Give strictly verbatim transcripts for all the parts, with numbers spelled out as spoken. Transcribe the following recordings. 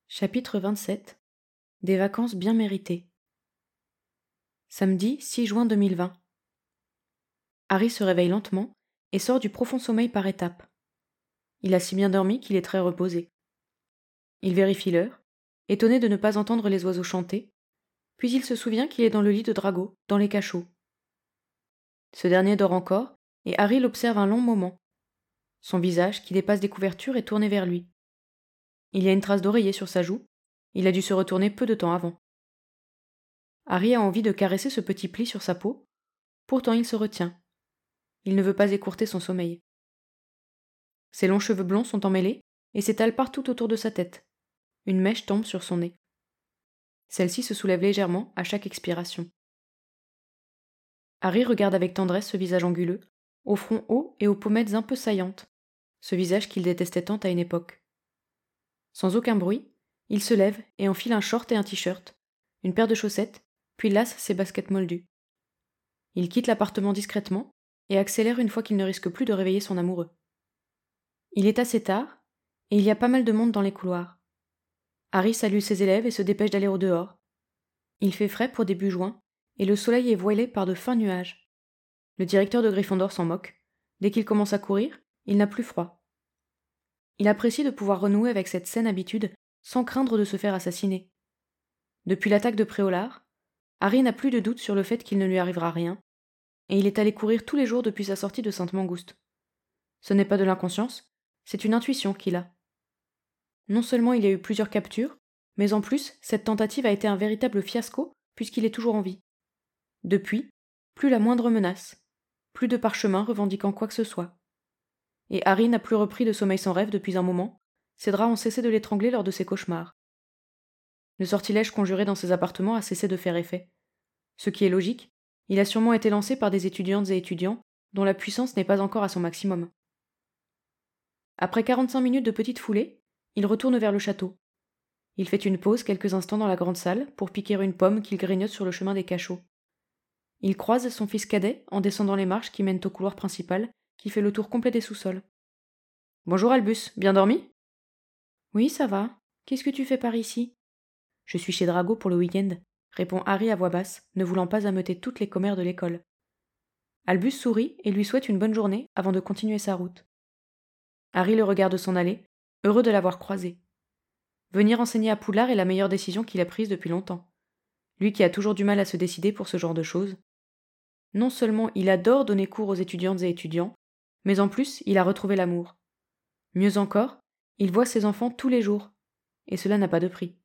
Chapitre vingt-sept. Des vacances bien méritées. Samedi six juin deux mille vingt. Harry se réveille lentement et sort du profond sommeil par étapes. Il a si bien dormi qu'il est très reposé. Il vérifie l'heure, étonné de ne pas entendre les oiseaux chanter, puis il se souvient qu'il est dans le lit de Drago, dans les cachots. Ce dernier dort encore, et Harry l'observe un long moment. Son visage, qui dépasse des couvertures, est tourné vers lui. Il y a une trace d'oreiller sur sa joue. Il a dû se retourner peu de temps avant. Harry a envie de caresser ce petit pli sur sa peau, pourtant il se retient. Il ne veut pas écourter son sommeil. Ses longs cheveux blonds sont emmêlés et s'étalent partout autour de sa tête. Une mèche tombe sur son nez. Celle-ci se soulève légèrement à chaque expiration. Harry regarde avec tendresse ce visage anguleux, au front haut et aux pommettes un peu saillantes, ce visage qu'il détestait tant à une époque. Sans aucun bruit, il se lève et enfile un short et un t-shirt, une paire de chaussettes, puis lasse ses baskets moldues. Il quitte l'appartement discrètement et accélère une fois qu'il ne risque plus de réveiller son amoureux. Il est assez tard, et il y a pas mal de monde dans les couloirs. Harry salue ses élèves et se dépêche d'aller au dehors. Il fait frais pour début juin, et le soleil est voilé par de fins nuages. Le directeur de Gryffondor s'en moque. Dès qu'il commence à courir, il n'a plus froid. Il apprécie de pouvoir renouer avec cette saine habitude sans craindre de se faire assassiner. Depuis l'attaque de Préolard, Harry n'a plus de doute sur le fait qu'il ne lui arrivera rien, et il est allé courir tous les jours depuis sa sortie de Sainte-Mangouste. Ce n'est pas de l'inconscience, c'est une intuition qu'il a. Non seulement il y a eu plusieurs captures, mais en plus, cette tentative a été un véritable fiasco puisqu'il est toujours en vie. Depuis, plus la moindre menace, plus de parchemin revendiquant quoi que ce soit. Et Harry n'a plus repris de sommeil sans rêve depuis un moment, ses draps ont cessé de l'étrangler lors de ses cauchemars. Le sortilège conjuré dans ses appartements a cessé de faire effet. Ce qui est logique, il a sûrement été lancé par des étudiantes et étudiants dont la puissance n'est pas encore à son maximum. Après quarante-cinq minutes de petite foulée, il retourne vers le château. Il fait une pause quelques instants dans la grande salle pour piquer une pomme qu'il grignote sur le chemin des cachots. Il croise son fils cadet en descendant les marches qui mènent au couloir principal qui fait le tour complet des sous-sols. « Bonjour Albus, bien dormi ?»« Oui, ça va. Qu'est-ce que tu fais par ici ?»« Je suis chez Drago pour le week-end, » répond Harry à voix basse, ne voulant pas ameuter toutes les commères de l'école. Albus sourit et lui souhaite une bonne journée avant de continuer sa route. Harry le regarde s'en aller, heureux de l'avoir croisé. Venir enseigner à Poudlard est la meilleure décision qu'il a prise depuis longtemps. Lui qui a toujours du mal à se décider pour ce genre de choses. Non seulement il adore donner cours aux étudiantes et étudiants, mais en plus il a retrouvé l'amour. Mieux encore, il voit ses enfants tous les jours, et cela n'a pas de prix.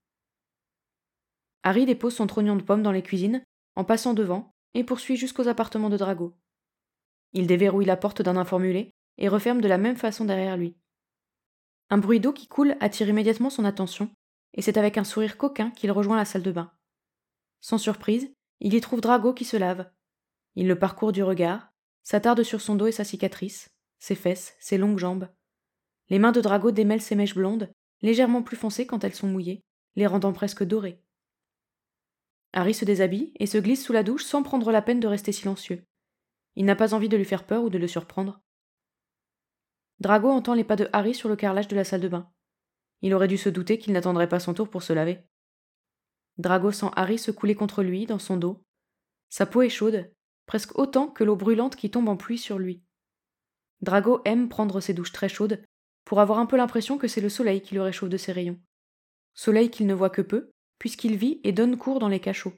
Harry dépose son trognon de pomme dans les cuisines, en passant devant, et poursuit jusqu'aux appartements de Drago. Il déverrouille la porte d'un informulé et referme de la même façon derrière lui. Un bruit d'eau qui coule attire immédiatement son attention, et c'est avec un sourire coquin qu'il rejoint la salle de bain. Sans surprise, il y trouve Drago qui se lave. Il le parcourt du regard, s'attarde sur son dos et sa cicatrice, ses fesses, ses longues jambes. Les mains de Drago démêlent ses mèches blondes, légèrement plus foncées quand elles sont mouillées, les rendant presque dorées. Harry se déshabille et se glisse sous la douche sans prendre la peine de rester silencieux. Il n'a pas envie de lui faire peur ou de le surprendre. Drago entend les pas de Harry sur le carrelage de la salle de bain. Il aurait dû se douter qu'il n'attendrait pas son tour pour se laver. Drago sent Harry se couler contre lui, dans son dos. Sa peau est chaude, presque autant que l'eau brûlante qui tombe en pluie sur lui. Drago aime prendre ses douches très chaudes pour avoir un peu l'impression que c'est le soleil qui le réchauffe de ses rayons. Soleil qu'il ne voit que peu, puisqu'il vit et donne cours dans les cachots.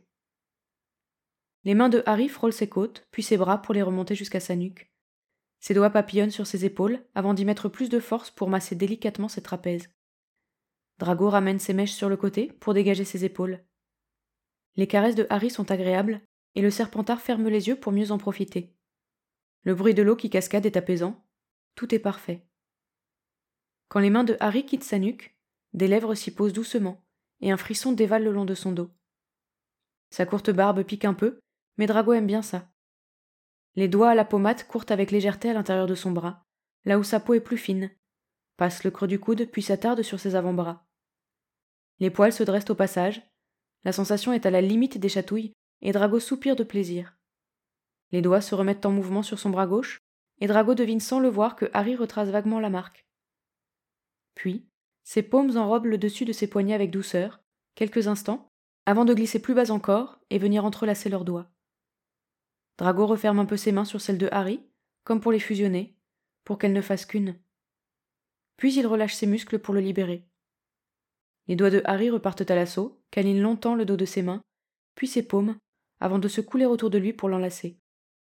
Les mains de Harry frôlent ses côtes, puis ses bras pour les remonter jusqu'à sa nuque. Ses doigts papillonnent sur ses épaules avant d'y mettre plus de force pour masser délicatement ses trapèzes. Drago ramène ses mèches sur le côté pour dégager ses épaules. Les caresses de Harry sont agréables et le Serpentard ferme les yeux pour mieux en profiter. Le bruit de l'eau qui cascade est apaisant. Tout est parfait. Quand les mains de Harry quittent sa nuque, des lèvres s'y posent doucement et un frisson dévale le long de son dos. Sa courte barbe pique un peu, mais Drago aime bien ça. Les doigts à la pommade courent avec légèreté à l'intérieur de son bras, là où sa peau est plus fine, passent le creux du coude puis s'attardent sur ses avant-bras. Les poils se dressent au passage, la sensation est à la limite des chatouilles et Drago soupire de plaisir. Les doigts se remettent en mouvement sur son bras gauche et Drago devine sans le voir que Harry retrace vaguement la marque. Puis, Ses paumes enrobent le dessus de ses poignets avec douceur, quelques instants, avant de glisser plus bas encore et venir entrelacer leurs doigts. Drago referme un peu ses mains sur celles de Harry, comme pour les fusionner, pour qu'elles ne fassent qu'une. Puis il relâche ses muscles pour le libérer. Les doigts de Harry repartent à l'assaut, câlinent longtemps le dos de ses mains, puis ses paumes, avant de se couler autour de lui pour l'enlacer.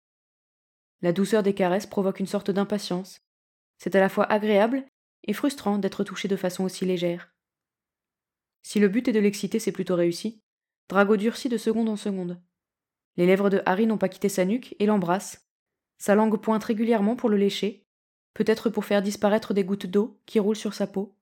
La douceur des caresses provoque une sorte d'impatience. C'est à la fois agréable et frustrant d'être touché de façon aussi légère. Si le but est de l'exciter, c'est plutôt réussi. Drago durcit de seconde en seconde. Les lèvres de Harry n'ont pas quitté sa nuque et l'embrassent. Sa langue pointe régulièrement pour le lécher, peut-être pour faire disparaître des gouttes d'eau qui roulent sur sa peau.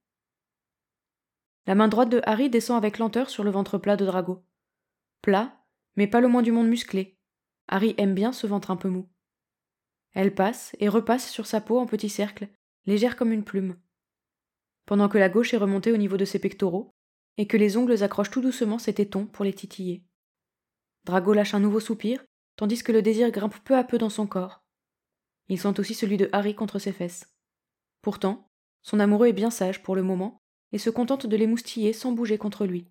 La main droite de Harry descend avec lenteur sur le ventre plat de Drago. Plat, mais pas le moins du monde musclé. Harry aime bien ce ventre un peu mou. Elle passe et repasse sur sa peau en petits cercles, légère comme une plume. Pendant que la gauche est remontée au niveau de ses pectoraux, et que les ongles accrochent tout doucement ses tétons pour les titiller. Drago lâche un nouveau soupir, tandis que le désir grimpe peu à peu dans son corps. Il sent aussi celui de Harry contre ses fesses. Pourtant, son amoureux est bien sage pour le moment, et se contente de l'émoustiller sans bouger contre lui.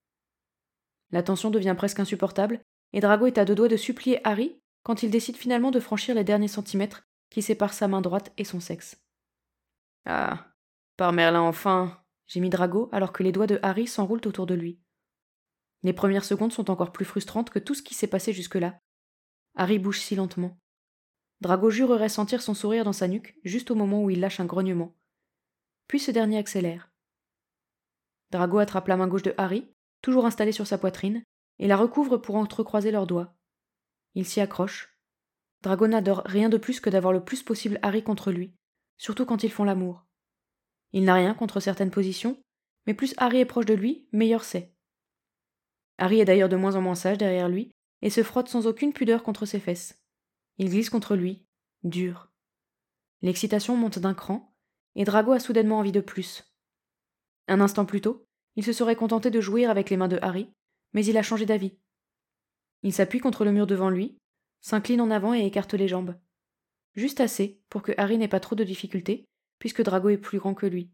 La tension devient presque insupportable, et Drago est à deux doigts de supplier Harry quand il décide finalement de franchir les derniers centimètres qui séparent sa main droite et son sexe. « Ah, par Merlin enfin !» gémit Drago alors que les doigts de Harry s'enroulent autour de lui. Les premières secondes sont encore plus frustrantes que tout ce qui s'est passé jusque-là. Harry bouge si lentement. Drago jurerait sentir son sourire dans sa nuque juste au moment où il lâche un grognement. Puis ce dernier accélère. Drago attrape la main gauche de Harry, toujours installée sur sa poitrine, et la recouvre pour entrecroiser leurs doigts. Il s'y accroche. Drago n'adore rien de plus que d'avoir le plus possible Harry contre lui, surtout quand ils font l'amour. Il n'a rien contre certaines positions, mais plus Harry est proche de lui, meilleur c'est. Harry est d'ailleurs de moins en moins sage derrière lui, et se frotte sans aucune pudeur contre ses fesses. Il glisse contre lui, dur. L'excitation monte d'un cran, et Drago a soudainement envie de plus. Un instant plus tôt, il se serait contenté de jouir avec les mains de Harry, mais il a changé d'avis. Il s'appuie contre le mur devant lui, s'incline en avant et écarte les jambes. Juste assez pour que Harry n'ait pas trop de difficultés, puisque Drago est plus grand que lui.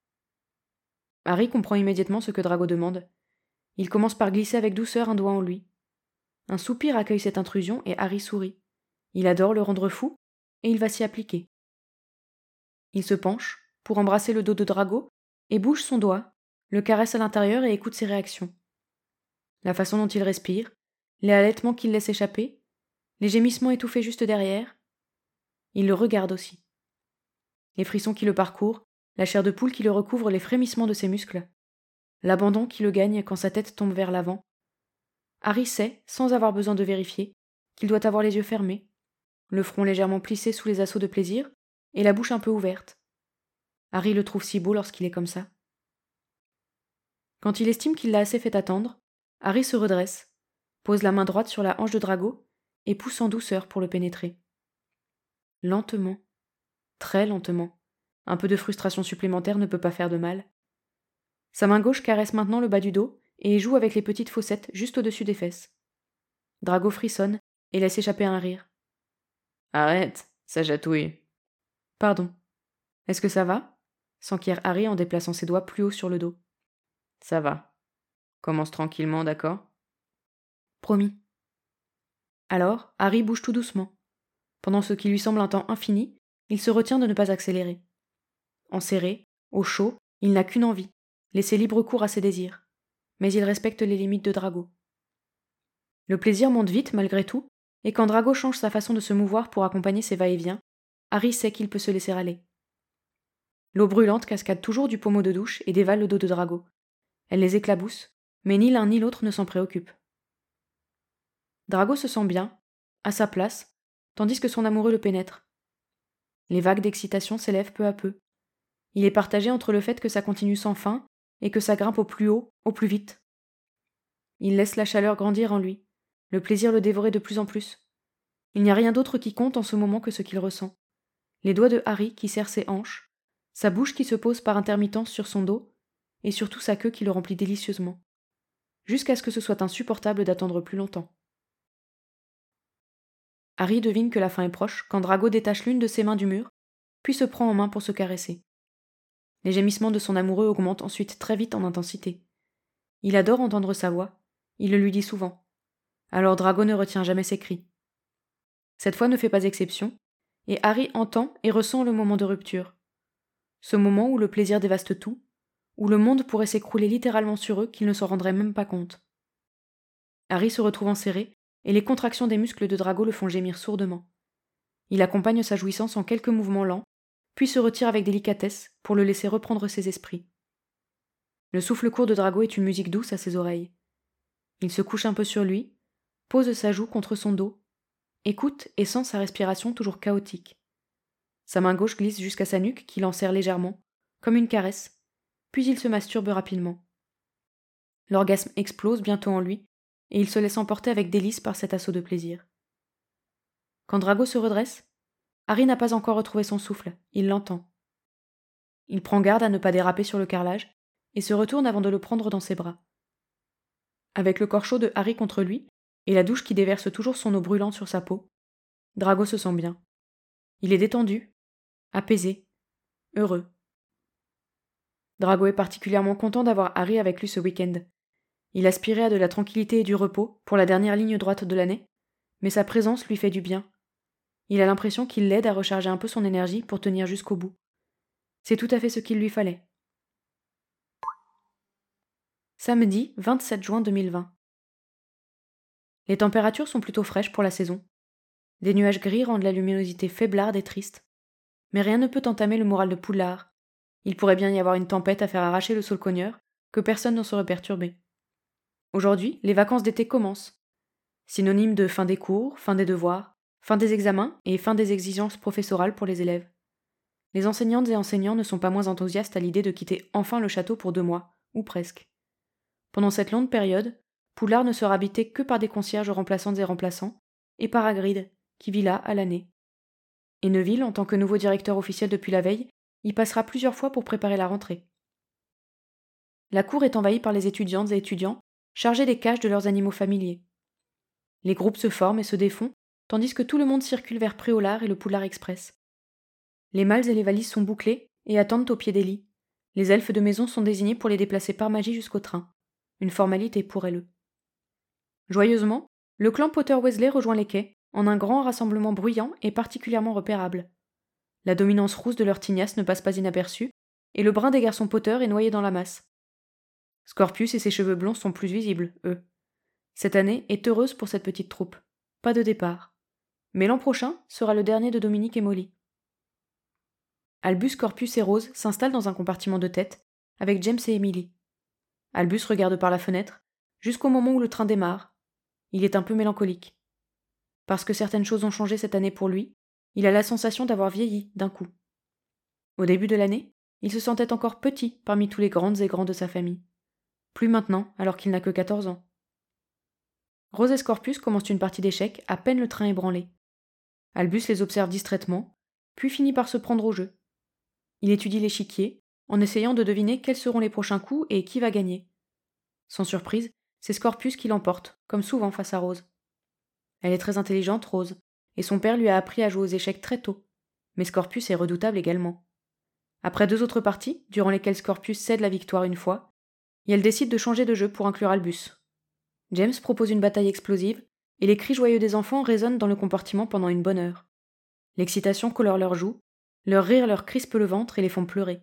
Harry comprend immédiatement ce que Drago demande. Il commence par glisser avec douceur un doigt en lui. Un soupir accueille cette intrusion et Harry sourit. Il adore le rendre fou, et il va s'y appliquer. Il se penche pour embrasser le dos de Drago et bouge son doigt, le caresse à l'intérieur et écoute ses réactions. La façon dont il respire, les halètements qu'il laisse échapper, les gémissements étouffés juste derrière. Il le regarde aussi. Les frissons qui le parcourent, la chair de poule qui le recouvre, les frémissements de ses muscles, l'abandon qui le gagne quand sa tête tombe vers l'avant. Harry sait, sans avoir besoin de vérifier, qu'il doit avoir les yeux fermés, le front légèrement plissé sous les assauts de plaisir, et la bouche un peu ouverte. Harry le trouve si beau lorsqu'il est comme ça. Quand il estime qu'il l'a assez fait attendre, Harry se redresse, pose la main droite sur la hanche de Drago et pousse en douceur pour le pénétrer. Lentement, très lentement. Un peu de frustration supplémentaire ne peut pas faire de mal. Sa main gauche caresse maintenant le bas du dos et joue avec les petites fossettes juste au-dessus des fesses. Drago frissonne et laisse échapper un rire. « Arrête, ça chatouille. »« Pardon. Est-ce que ça va ?» s'enquiert Harry en déplaçant ses doigts plus haut sur le dos. « Ça va. Commence tranquillement, d'accord ?»« Promis. » Alors, Harry bouge tout doucement. Pendant ce qui lui semble un temps infini, il se retient de ne pas accélérer. Enserré, au chaud, il n'a qu'une envie, laisser libre cours à ses désirs. Mais il respecte les limites de Drago. Le plaisir monte vite malgré tout, et quand Drago change sa façon de se mouvoir pour accompagner ses va-et-vient, Harry sait qu'il peut se laisser aller. L'eau brûlante cascade toujours du pommeau de douche et dévale le dos de Drago. Elle les éclabousse, mais ni l'un ni l'autre ne s'en préoccupe. Drago se sent bien, à sa place, tandis que son amoureux le pénètre. Les vagues d'excitation s'élèvent peu à peu. Il est partagé entre le fait que ça continue sans fin et que ça grimpe au plus haut, au plus vite. Il laisse la chaleur grandir en lui, le plaisir le dévorer de plus en plus. Il n'y a rien d'autre qui compte en ce moment que ce qu'il ressent. Les doigts de Harry qui serrent ses hanches, sa bouche qui se pose par intermittence sur son dos, et surtout sa queue qui le remplit délicieusement, jusqu'à ce que ce soit insupportable d'attendre plus longtemps. Harry devine que la fin est proche quand Drago détache l'une de ses mains du mur, puis se prend en main pour se caresser. Les gémissements de son amoureux augmentent ensuite très vite en intensité. Il adore entendre sa voix, il le lui dit souvent. Alors Drago ne retient jamais ses cris. Cette fois ne fait pas exception, et Harry entend et ressent le moment de rupture. Ce moment où le plaisir dévaste tout, où le monde pourrait s'écrouler littéralement sur eux qu'ils ne s'en rendraient même pas compte. Harry se retrouve enserré, et les contractions des muscles de Drago le font gémir sourdement. Il accompagne sa jouissance en quelques mouvements lents, puis se retire avec délicatesse pour le laisser reprendre ses esprits. Le souffle court de Drago est une musique douce à ses oreilles. Il se couche un peu sur lui, pose sa joue contre son dos, écoute et sent sa respiration toujours chaotique. Sa main gauche glisse jusqu'à sa nuque qu'il enserre légèrement, comme une caresse, puis il se masturbe rapidement. L'orgasme explose bientôt en lui, et il se laisse emporter avec délice par cet assaut de plaisir. Quand Drago se redresse, Harry n'a pas encore retrouvé son souffle, il l'entend. Il prend garde à ne pas déraper sur le carrelage, et se retourne avant de le prendre dans ses bras. Avec le corps chaud de Harry contre lui, et la douche qui déverse toujours son eau brûlante sur sa peau, Drago se sent bien. Il est détendu, apaisé, heureux. Drago est particulièrement content d'avoir Harry avec lui ce week-end. Il aspirait à de la tranquillité et du repos pour la dernière ligne droite de l'année, mais sa présence lui fait du bien. Il a l'impression qu'il l'aide à recharger un peu son énergie pour tenir jusqu'au bout. C'est tout à fait ce qu'il lui fallait. Samedi vingt-sept juin deux mille vingt. Les températures sont plutôt fraîches pour la saison. Des nuages gris rendent la luminosité faiblarde et triste. Mais rien ne peut entamer le moral de Poudlard. Il pourrait bien y avoir une tempête à faire arracher le saule-cogneur, que personne n'en serait perturbé. Aujourd'hui, les vacances d'été commencent. Synonyme de fin des cours, fin des devoirs, fin des examens et fin des exigences professorales pour les élèves. Les enseignantes et enseignants ne sont pas moins enthousiastes à l'idée de quitter enfin le château pour deux mois, ou presque. Pendant cette longue période, Poudlard ne sera habité que par des concierges remplaçantes et remplaçants, et par Hagrid, qui vit là à l'année. Et Neville, en tant que nouveau directeur officiel depuis la veille, y passera plusieurs fois pour préparer la rentrée. La cour est envahie par les étudiantes et étudiants, chargés des cages de leurs animaux familiers. Les groupes se forment et se défont, tandis que tout le monde circule vers Préolard et le Poudlard Express. Les malles et les valises sont bouclées et attendent au pied des lits. Les elfes de maison sont désignés pour les déplacer par magie jusqu'au train. Une formalité pour elles. Joyeusement, le clan Potter-Weasley rejoint les quais, en un grand rassemblement bruyant et particulièrement repérable. La dominance rousse de leur tignasse ne passe pas inaperçue, et le brun des garçons Potter est noyé dans la masse. Scorpius et ses cheveux blonds sont plus visibles, eux. Cette année est heureuse pour cette petite troupe. Pas de départ. Mais l'an prochain sera le dernier de Dominique et Molly. Albus, Scorpius et Rose s'installent dans un compartiment de tête, avec James et Emily. Albus regarde par la fenêtre, jusqu'au moment où le train démarre. Il est un peu mélancolique. Parce que certaines choses ont changé cette année pour lui, il a la sensation d'avoir vieilli d'un coup. Au début de l'année, il se sentait encore petit parmi tous les grandes et grands de sa famille. Plus maintenant, alors qu'il n'a que quatorze ans. Rose et Scorpius commencent une partie d'échecs à peine le train ébranlé. Albus les observe distraitement, puis finit par se prendre au jeu. Il étudie l'échiquier, en essayant de deviner quels seront les prochains coups et qui va gagner. Sans surprise, c'est Scorpius qui l'emporte, comme souvent face à Rose. Elle est très intelligente, Rose, et son père lui a appris à jouer aux échecs très tôt. Mais Scorpius est redoutable également. Après deux autres parties, durant lesquelles Scorpius cède la victoire une fois, et elle décide de changer de jeu pour inclure Albus. James propose une bataille explosive, et les cris joyeux des enfants résonnent dans le compartiment pendant une bonne heure. L'excitation colore leurs joues, leur rire leur crispe le ventre et les font pleurer.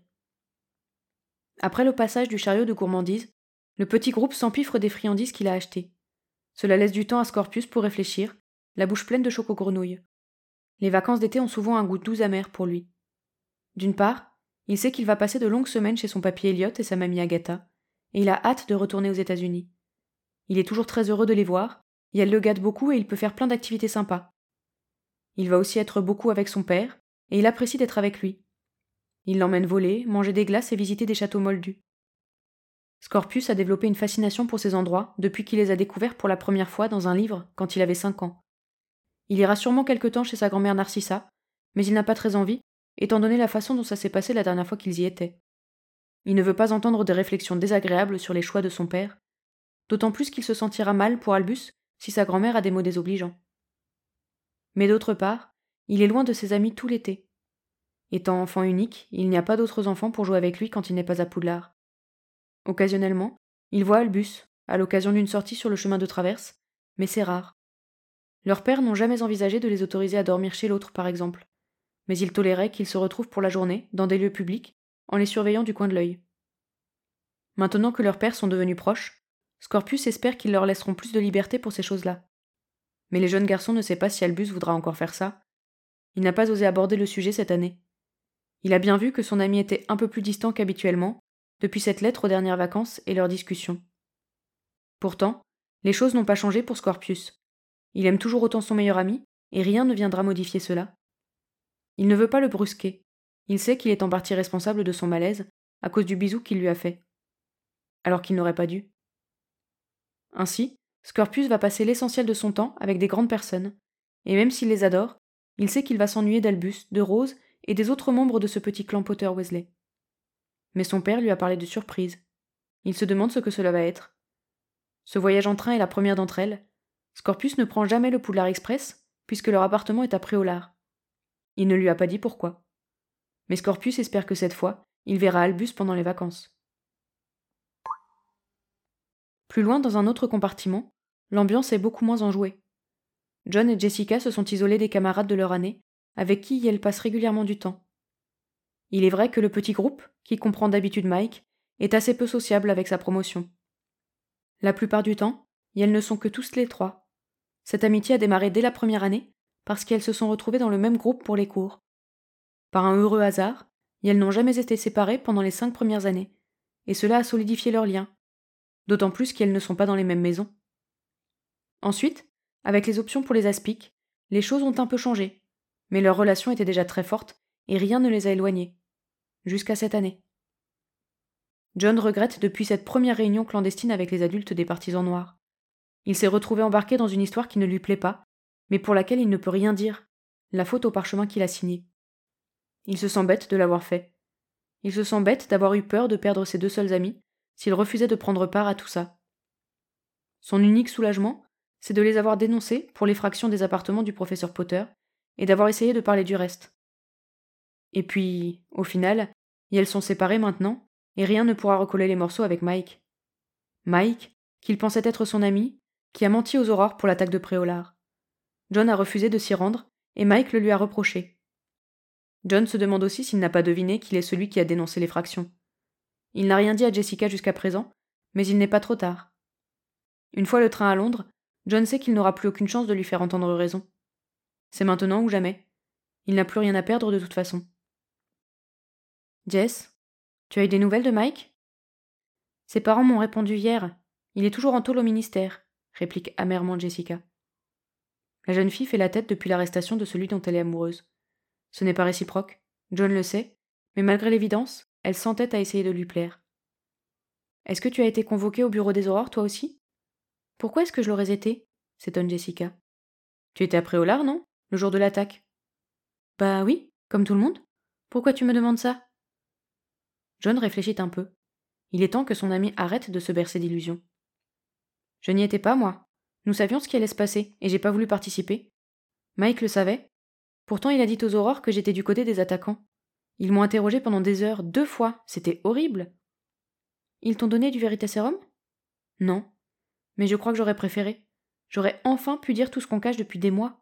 Après le passage du chariot de gourmandise, le petit groupe s'empiffre des friandises qu'il a achetées. Cela laisse du temps à Scorpius pour réfléchir, la bouche pleine de choco-grenouilles. Les vacances d'été ont souvent un goût doux amer pour lui. D'une part, il sait qu'il va passer de longues semaines chez son papy Elliot et sa mamie Agatha, et il a hâte de retourner aux États-Unis. Il est toujours très heureux de les voir, et elle le gâte beaucoup et il peut faire plein d'activités sympas. Il va aussi être beaucoup avec son père, et il apprécie d'être avec lui. Il l'emmène voler, manger des glaces et visiter des châteaux moldus. Scorpius a développé une fascination pour ces endroits depuis qu'il les a découverts pour la première fois dans un livre quand il avait cinq ans. Il ira sûrement quelque temps chez sa grand-mère Narcissa, mais il n'a pas très envie, étant donné la façon dont ça s'est passé la dernière fois qu'ils y étaient. Il ne veut pas entendre des réflexions désagréables sur les choix de son père, d'autant plus qu'il se sentira mal pour Albus si sa grand-mère a des mots désobligeants. Mais d'autre part, il est loin de ses amis tout l'été. Étant enfant unique, il n'y a pas d'autres enfants pour jouer avec lui quand il n'est pas à Poudlard. Occasionnellement, il voit Albus, à l'occasion d'une sortie sur le chemin de traverse, mais c'est rare. Leurs pères n'ont jamais envisagé de les autoriser à dormir chez l'autre, par exemple, mais ils toléraient qu'ils se retrouvent pour la journée, dans des lieux publics, en les surveillant du coin de l'œil. Maintenant que leurs pères sont devenus proches, Scorpius espère qu'ils leur laisseront plus de liberté pour ces choses-là. Mais le jeune garçon ne sait pas si Albus voudra encore faire ça. Il n'a pas osé aborder le sujet cette année. Il a bien vu que son ami était un peu plus distant qu'habituellement, depuis cette lettre aux dernières vacances et leurs discussions. Pourtant, les choses n'ont pas changé pour Scorpius. Il aime toujours autant son meilleur ami, et rien ne viendra modifier cela. Il ne veut pas le brusquer. Il sait qu'il est en partie responsable de son malaise, à cause du bisou qu'il lui a fait. Alors qu'il n'aurait pas dû. Ainsi, Scorpius va passer l'essentiel de son temps avec des grandes personnes, et même s'il les adore, il sait qu'il va s'ennuyer d'Albus, de Rose et des autres membres de ce petit clan Potter Weasley. Mais son père lui a parlé de surprise. Il se demande ce que cela va être. Ce voyage en train est la première d'entre elles. Scorpius ne prend jamais le Poudlard Express, puisque leur appartement est à Préolard. Il ne lui a pas dit pourquoi. Mais Scorpius espère que cette fois, il verra Albus pendant les vacances. Plus loin, dans un autre compartiment, l'ambiance est beaucoup moins enjouée. John et Jessica se sont isolés des camarades de leur année, avec qui elles passent régulièrement du temps. Il est vrai que le petit groupe, qui comprend d'habitude Mike, est assez peu sociable avec sa promotion. La plupart du temps, elles ne sont que tous les trois. Cette amitié a démarré dès la première année, parce qu'elles se sont retrouvées dans le même groupe pour les cours. Par un heureux hasard, elles n'ont jamais été séparées pendant les cinq premières années, et cela a solidifié leur lien, d'autant plus qu'elles ne sont pas dans les mêmes maisons. Ensuite, avec les options pour les aspics, les choses ont un peu changé, mais leur relation était déjà très forte, et rien ne les a éloignées. Jusqu'à cette année. John regrette depuis cette première réunion clandestine avec les adultes des partisans noirs. Il s'est retrouvé embarqué dans une histoire qui ne lui plaît pas, mais pour laquelle il ne peut rien dire, la faute au parchemin qu'il a signé. Il se sent bête de l'avoir fait. Il se sent bête d'avoir eu peur de perdre ses deux seuls amis, s'il refusait de prendre part à tout ça. Son unique soulagement, c'est de les avoir dénoncés pour l'effraction des appartements du professeur Potter, et d'avoir essayé de parler du reste. Et puis, au final, elles sont séparées maintenant, et rien ne pourra recoller les morceaux avec Mike. Mike, qu'il pensait être son ami, qui a menti aux Aurores pour l'attaque de Préolard. John a refusé de s'y rendre, et Mike le lui a reproché. John se demande aussi s'il n'a pas deviné qu'il est celui qui a dénoncé l'effraction. Il n'a rien dit à Jessica jusqu'à présent, mais il n'est pas trop tard. Une fois le train à Londres, John sait qu'il n'aura plus aucune chance de lui faire entendre raison. C'est maintenant ou jamais. Il n'a plus rien à perdre de toute façon. Jess, tu as eu des nouvelles de Mike ? Ses parents m'ont répondu hier. Il est toujours en tôle au ministère, réplique amèrement Jessica. La jeune fille fait la tête depuis l'arrestation de celui dont elle est amoureuse. Ce n'est pas réciproque, John le sait, mais malgré l'évidence, elle s'entête à essayer de lui plaire. Est-ce que tu as été convoquée au bureau des Aurores, toi aussi ? Pourquoi est-ce que je l'aurais été ? S'étonne Jessica. Tu étais à Préolard, non ? Le jour de l'attaque. Bah oui, comme tout le monde. Pourquoi tu me demandes ça ? John réfléchit un peu. Il est temps que son ami arrête de se bercer d'illusions. Je n'y étais pas, moi. Nous savions ce qui allait se passer, et j'ai pas voulu participer. Mike le savait. Pourtant, il a dit aux Aurores que j'étais du côté des attaquants. Ils m'ont interrogé pendant des heures, deux fois. C'était horrible. Ils t'ont donné du Veritaserum ? Non. Mais je crois que j'aurais préféré. J'aurais enfin pu dire tout ce qu'on cache depuis des mois.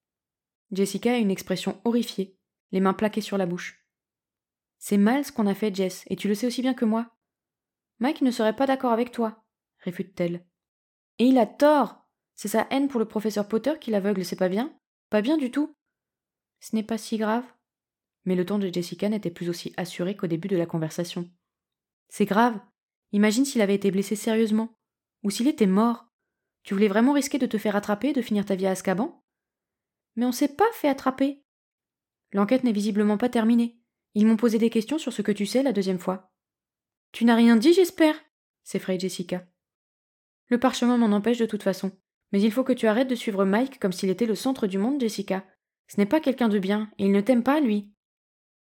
Jessica a une expression horrifiée, les mains plaquées sur la bouche. C'est mal ce qu'on a fait, Jess, et tu le sais aussi bien que moi. Mike ne serait pas d'accord avec toi, réfute-t-elle. Et il a tort. C'est sa haine pour le professeur Potter qui l'aveugle, c'est pas bien ? Pas bien du tout. Ce n'est pas si grave. Mais le ton de Jessica n'était plus aussi assuré qu'au début de la conversation. C'est grave. Imagine s'il avait été blessé sérieusement. Ou s'il était mort. Tu voulais vraiment risquer de te faire attraper et de finir ta vie à Azkaban ? Mais on s'est pas fait attraper. L'enquête n'est visiblement pas terminée. Ils m'ont posé des questions sur ce que tu sais la deuxième fois. Tu n'as rien dit, j'espère ? S'effraie Jessica. Le parchemin m'en empêche de toute façon. Mais il faut que tu arrêtes de suivre Mike comme s'il était le centre du monde, Jessica. Ce n'est pas quelqu'un de bien, et il ne t'aime pas, lui. John ?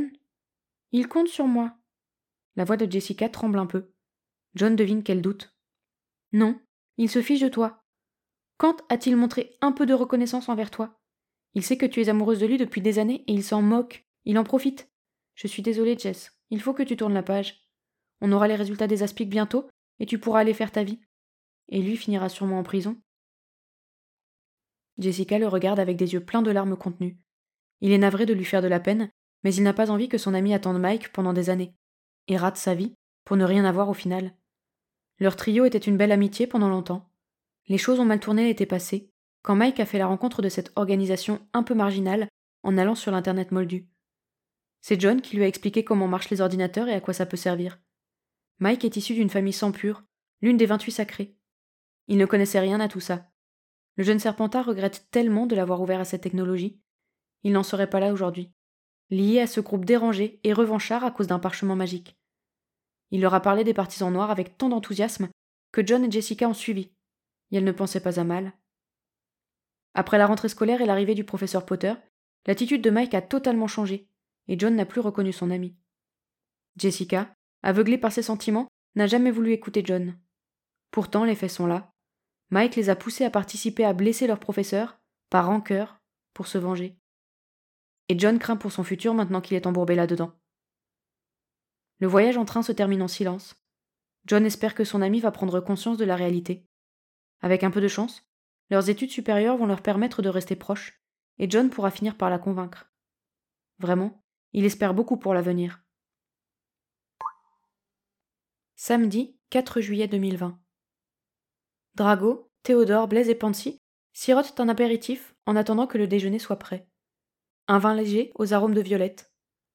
Il compte sur moi. La voix de Jessica tremble un peu. John devine qu'elle doute. Non, il se fiche de toi. Quand a-t-il montré un peu de reconnaissance envers toi ? Il sait que tu es amoureuse de lui depuis des années et il s'en moque. Il en profite. Je suis désolée, Jess. Il faut que tu tournes la page. On aura les résultats des aspics bientôt, et tu pourras aller faire ta vie. Et lui finira sûrement en prison. Jessica le regarde avec des yeux pleins de larmes contenues. Il est navré de lui faire de la peine, mais il n'a pas envie que son ami attende Mike pendant des années, et rate sa vie, pour ne rien avoir au final. Leur trio était une belle amitié pendant longtemps. Les choses ont mal tourné l'été passé, quand Mike a fait la rencontre de cette organisation un peu marginale en allant sur l'Internet moldu. C'est John qui lui a expliqué comment marchent les ordinateurs et à quoi ça peut servir. Mike est issu d'une famille sans pure, l'une des vingt-huit sacrés. Il ne connaissait rien à tout ça. Le jeune Serpentard regrette tellement de l'avoir ouvert à cette technologie. Il n'en serait pas là aujourd'hui, lié à ce groupe dérangé et revanchard à cause d'un parchemin magique. Il leur a parlé des partisans noirs avec tant d'enthousiasme que John et Jessica ont suivi, et elle ne pensait pas à mal. Après la rentrée scolaire et l'arrivée du professeur Potter, l'attitude de Mike a totalement changé, et John n'a plus reconnu son ami. Jessica, aveuglée par ses sentiments, n'a jamais voulu écouter John. Pourtant, les faits sont là. Mike les a poussés à participer à blesser leur professeur, par rancœur, pour se venger. Et John craint pour son futur maintenant qu'il est embourbé là-dedans. Le voyage en train se termine en silence. John espère que son ami va prendre conscience de la réalité. Avec un peu de chance, leurs études supérieures vont leur permettre de rester proches, et John pourra finir par la convaincre. Vraiment, il espère beaucoup pour l'avenir. Samedi, quatre juillet deux mille vingt. Drago, Théodore, Blaise et Pansy sirotent un apéritif en attendant que le déjeuner soit prêt. Un vin léger aux arômes de violette.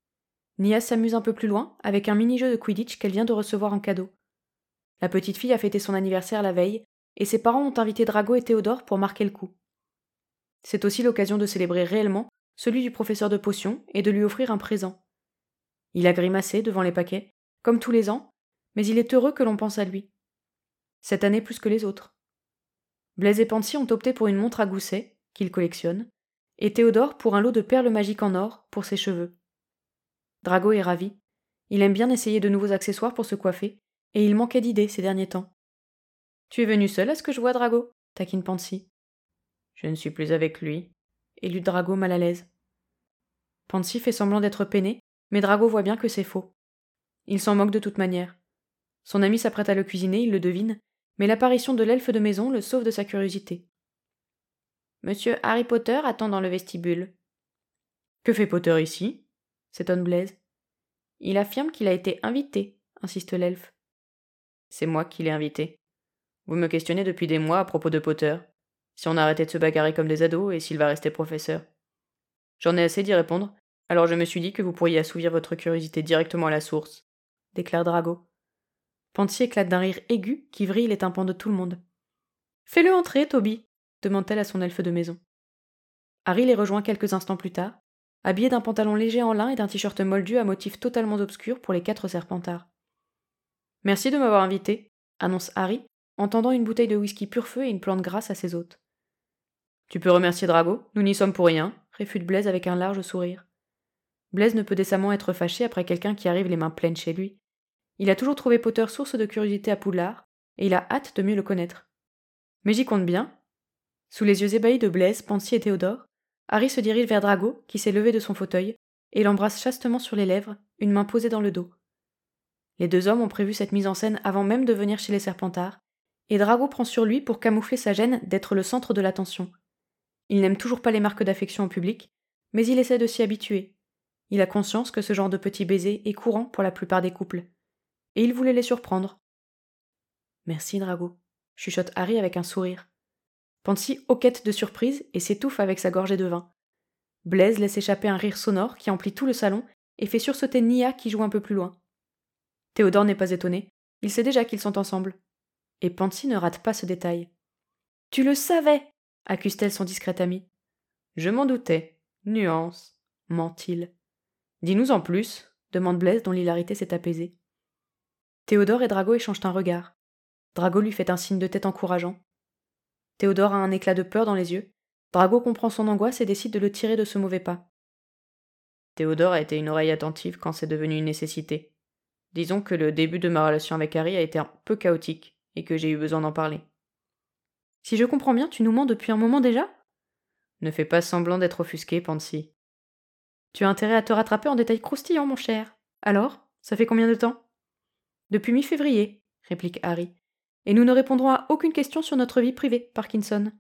Nia s'amuse un peu plus loin avec un mini-jeu de Quidditch qu'elle vient de recevoir en cadeau. La petite fille a fêté son anniversaire la veille, et ses parents ont invité Drago et Théodore pour marquer le coup. C'est aussi l'occasion de célébrer réellement celui du professeur de potions et de lui offrir un présent. Il a grimacé devant les paquets, comme tous les ans, mais il est heureux que l'on pense à lui. Cette année plus que les autres. Blaise et Pansy ont opté pour une montre à gousset, qu'il collectionne, et Théodore pour un lot de perles magiques en or pour ses cheveux. Drago est ravi. Il aime bien essayer de nouveaux accessoires pour se coiffer, et il manquait d'idées ces derniers temps. « Tu es venu seul à ce que je vois, Drago ?» taquine Pansy. « Je ne suis plus avec lui, » élude Drago mal à l'aise. Pansy fait semblant d'être peiné, mais Drago voit bien que c'est faux. Il s'en moque de toute manière. Son ami s'apprête à le cuisiner, il le devine, mais l'apparition de l'elfe de maison le sauve de sa curiosité. Monsieur Harry Potter attend dans le vestibule. Que fait Potter ici ? S'étonne Blaise. Il affirme qu'il a été invité, insiste l'elfe. C'est moi qui l'ai invité. Vous me questionnez depuis des mois à propos de Potter. Si on arrêtait de se bagarrer comme des ados et s'il va rester professeur. J'en ai assez d'y répondre, alors je me suis dit que vous pourriez assouvir votre curiosité directement à la source, déclare Drago. Pansy éclate d'un rire aigu qui vrille les tympans de tout le monde. Fais-le entrer, Toby, demande-t-elle à son elfe de maison. Harry les rejoint quelques instants plus tard, habillé d'un pantalon léger en lin et d'un t-shirt moldu à motifs totalement obscurs pour les quatre serpentards. Merci de m'avoir invité, annonce Harry, en tendant une bouteille de whisky pur feu et une plante grasse à ses hôtes. Tu peux remercier Drago, nous n'y sommes pour rien, réfute Blaise avec un large sourire. Blaise ne peut décemment être fâché après quelqu'un qui arrive les mains pleines chez lui. Il a toujours trouvé Potter source de curiosité à Poudlard, et il a hâte de mieux le connaître. Mais j'y compte bien. Sous les yeux ébahis de Blaise, Pansy et Théodore, Harry se dirige vers Drago, qui s'est levé de son fauteuil, et l'embrasse chastement sur les lèvres, une main posée dans le dos. Les deux hommes ont prévu cette mise en scène avant même de venir chez les Serpentards, et Drago prend sur lui pour camoufler sa gêne d'être le centre de l'attention. Il n'aime toujours pas les marques d'affection en public, mais il essaie de s'y habituer. Il a conscience que ce genre de petit baiser est courant pour la plupart des couples. Et il voulait les surprendre. Merci, Drago, chuchote Harry avec un sourire. Pansy hoquette de surprise et s'étouffe avec sa gorgée de vin. Blaise laisse échapper un rire sonore qui emplit tout le salon et fait sursauter Nia qui joue un peu plus loin. Théodore n'est pas étonné, il sait déjà qu'ils sont ensemble. Et Pansy ne rate pas ce détail. « Tu le savais !» accuse-t-elle son discret ami. « Je m'en doutais. Nuance. » ment-il. « Dis-nous en plus !» demande Blaise dont l'hilarité s'est apaisée. Théodore et Drago échangent un regard. Drago lui fait un signe de tête encourageant. Théodore a un éclat de peur dans les yeux. Drago comprend son angoisse et décide de le tirer de ce mauvais pas. Théodore a été une oreille attentive quand c'est devenu une nécessité. Disons que le début de ma relation avec Harry a été un peu chaotique et que j'ai eu besoin d'en parler. Si je comprends bien, tu nous mens depuis un moment déjà ? Ne fais pas semblant d'être offusqué, Pansy. Tu as intérêt à te rattraper en détails croustillants, mon cher. Alors, ça fait combien de temps ? Depuis mi-février, réplique Harry. Et nous ne répondrons à aucune question sur notre vie privée, Parkinson.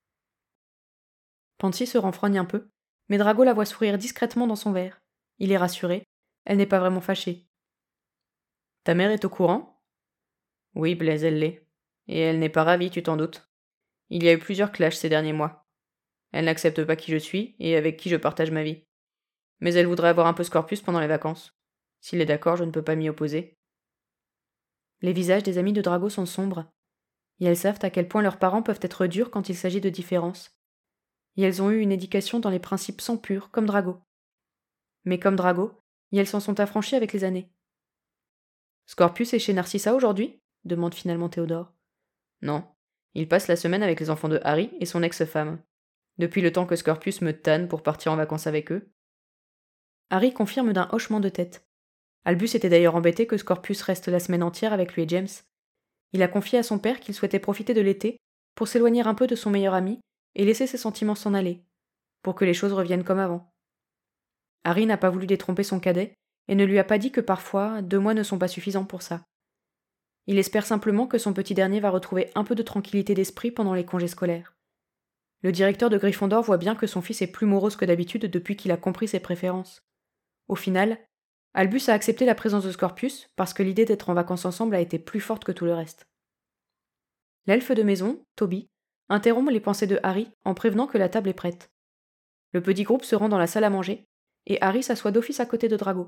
Pansy se renfrogne un peu, mais Drago la voit sourire discrètement dans son verre. Il est rassuré, elle n'est pas vraiment fâchée. Ta mère est au courant ? Oui, Blaise, elle l'est. Et elle n'est pas ravie, tu t'en doutes. Il y a eu plusieurs clashs ces derniers mois. Elle n'accepte pas qui je suis et avec qui je partage ma vie. Mais elle voudrait avoir un peu Scorpius pendant les vacances. S'il est d'accord, je ne peux pas m'y opposer. Les visages des amis de Drago sont sombres, et elles savent à quel point leurs parents peuvent être durs quand il s'agit de différences. Et elles ont eu une éducation dans les principes sans purs, comme Drago. Mais comme Drago, et elles s'en sont affranchies avec les années. Scorpius est chez Narcissa aujourd'hui ? Demande finalement Théodore. Non, il passe la semaine avec les enfants de Harry et son ex-femme. Depuis le temps que Scorpius me tanne pour partir en vacances avec eux. Harry confirme d'un hochement de tête. Albus était d'ailleurs embêté que Scorpius reste la semaine entière avec lui et James. Il a confié à son père qu'il souhaitait profiter de l'été pour s'éloigner un peu de son meilleur ami et laisser ses sentiments s'en aller, pour que les choses reviennent comme avant. Harry n'a pas voulu détromper son cadet et ne lui a pas dit que parfois deux mois ne sont pas suffisants pour ça. Il espère simplement que son petit dernier va retrouver un peu de tranquillité d'esprit pendant les congés scolaires. Le directeur de Gryffondor voit bien que son fils est plus morose que d'habitude depuis qu'il a compris ses préférences. Au final, Albus a accepté la présence de Scorpius parce que l'idée d'être en vacances ensemble a été plus forte que tout le reste. L'elfe de maison, Toby, interrompt les pensées de Harry en prévenant que la table est prête. Le petit groupe se rend dans la salle à manger, et Harry s'assoit d'office à côté de Drago.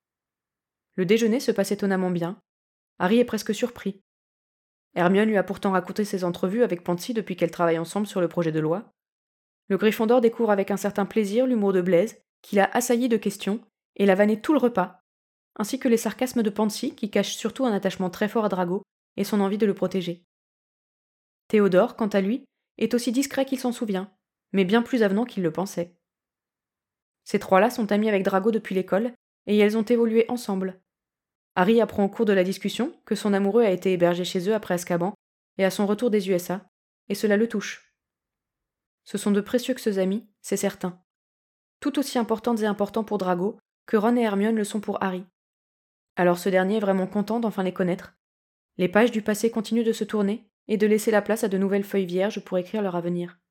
Le déjeuner se passe étonnamment bien. Harry est presque surpris. Hermione lui a pourtant raconté ses entrevues avec Pansy depuis qu'elles travaillent ensemble sur le projet de loi. Le Gryffondor découvre avec un certain plaisir l'humour de Blaise, qui l'a assailli de questions, et l'a vanné tout le repas, ainsi que les sarcasmes de Pansy qui cachent surtout un attachement très fort à Drago et son envie de le protéger. Théodore, quant à lui, est aussi discret qu'il s'en souvient, mais bien plus avenant qu'il le pensait. Ces trois-là sont amis avec Drago depuis l'école, et elles ont évolué ensemble. Harry apprend au cours de la discussion que son amoureux a été hébergé chez eux après Azkaban et à son retour des U S A, et cela le touche. Ce sont de précieux amis, c'est certain. Tout aussi importantes et importants pour Drago que Ron et Hermione le sont pour Harry. Alors ce dernier est vraiment content d'enfin les connaître. Les pages du passé continuent de se tourner et de laisser la place à de nouvelles feuilles vierges pour écrire leur avenir.